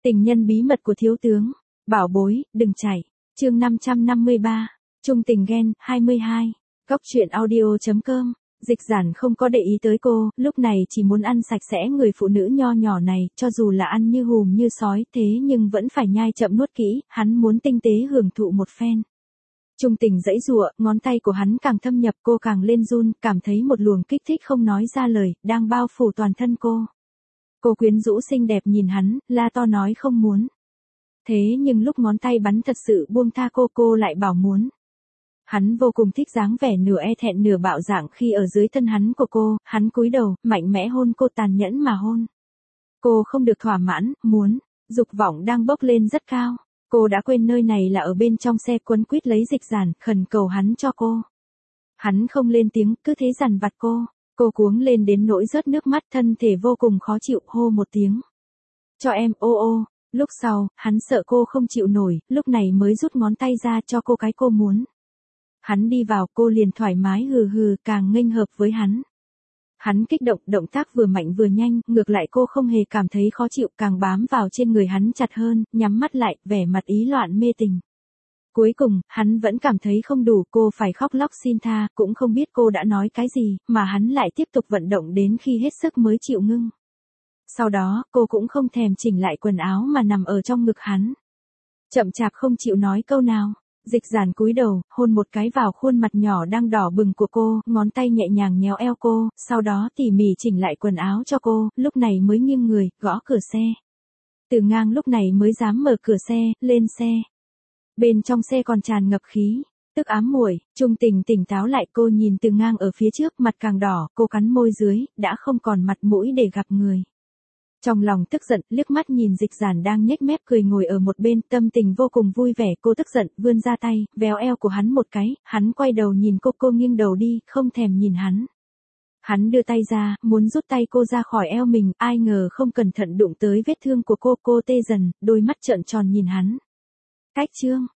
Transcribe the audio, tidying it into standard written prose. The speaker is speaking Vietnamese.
Tình nhân bí mật của thiếu tướng. Bảo bối, đừng chạy. Chương 553. Trung tình ghen, 22. Góc truyện audio.com. Dịch Giản không có để ý tới cô, lúc này chỉ muốn ăn sạch sẽ người phụ nữ nho nhỏ này, cho dù là ăn như hùm như sói, thế nhưng vẫn phải nhai chậm nuốt kỹ, hắn muốn tinh tế hưởng thụ một phen. Trung tình giãy giụa, ngón tay của hắn càng thâm nhập, cô càng lên run, cảm thấy một luồng kích thích không nói ra lời, đang bao phủ toàn thân cô. Cô quyến rũ xinh đẹp nhìn hắn, la to nói không muốn. Thế nhưng lúc ngón tay bắn thật sự buông tha cô lại bảo muốn. Hắn vô cùng thích dáng vẻ nửa e thẹn nửa bạo dạn khi ở dưới thân hắn của cô, hắn cúi đầu, mạnh mẽ hôn cô tàn nhẫn mà hôn. Cô không được thỏa mãn, muốn, dục vọng đang bốc lên rất cao. Cô đã quên nơi này là ở bên trong xe, quấn quýt lấy Dịch Giản, khẩn cầu hắn cho cô. Hắn không lên tiếng, cứ thế dằn vặt cô. Cô cuống lên đến nỗi rớt nước mắt, thân thể vô cùng khó chịu, hô một tiếng. Cho em, ô ô. Lúc sau, hắn sợ cô không chịu nổi, lúc này mới rút ngón tay ra cho cô cái cô muốn. Hắn đi vào, cô liền thoải mái hừ hừ, càng nghênh hợp với hắn. Hắn kích động, động tác vừa mạnh vừa nhanh, ngược lại cô không hề cảm thấy khó chịu, càng bám vào trên người hắn chặt hơn, nhắm mắt lại, vẻ mặt ý loạn mê tình. Cuối cùng, hắn vẫn cảm thấy không đủ, cô phải khóc lóc xin tha, cũng không biết cô đã nói cái gì, mà hắn lại tiếp tục vận động đến khi hết sức mới chịu ngưng. Sau đó, cô cũng không thèm chỉnh lại quần áo mà nằm ở trong ngực hắn. Chậm chạp không chịu nói câu nào. Dịch Giản cúi đầu, hôn một cái vào khuôn mặt nhỏ đang đỏ bừng của cô, ngón tay nhẹ nhàng nhéo eo cô, sau đó tỉ mỉ chỉnh lại quần áo cho cô, lúc này mới nghiêng người, gõ cửa xe. Từ Ngang lúc này mới dám mở cửa xe, lên xe. Bên trong xe còn tràn ngập khí, tức ám muội. Trung tình tỉnh táo lại, cô nhìn Từ Ngang ở phía trước, mặt càng đỏ, cô cắn môi dưới, đã không còn mặt mũi để gặp người. Trong lòng tức giận, liếc mắt nhìn Dịch Giản đang nhếch mép cười ngồi ở một bên, tâm tình vô cùng vui vẻ, cô tức giận, vươn ra tay, véo eo của hắn một cái, hắn quay đầu nhìn cô nghiêng đầu đi, không thèm nhìn hắn. Hắn đưa tay ra, muốn rút tay cô ra khỏi eo mình, ai ngờ không cẩn thận đụng tới vết thương của cô tê dần, đôi mắt trợn tròn nhìn hắn. Cách chương.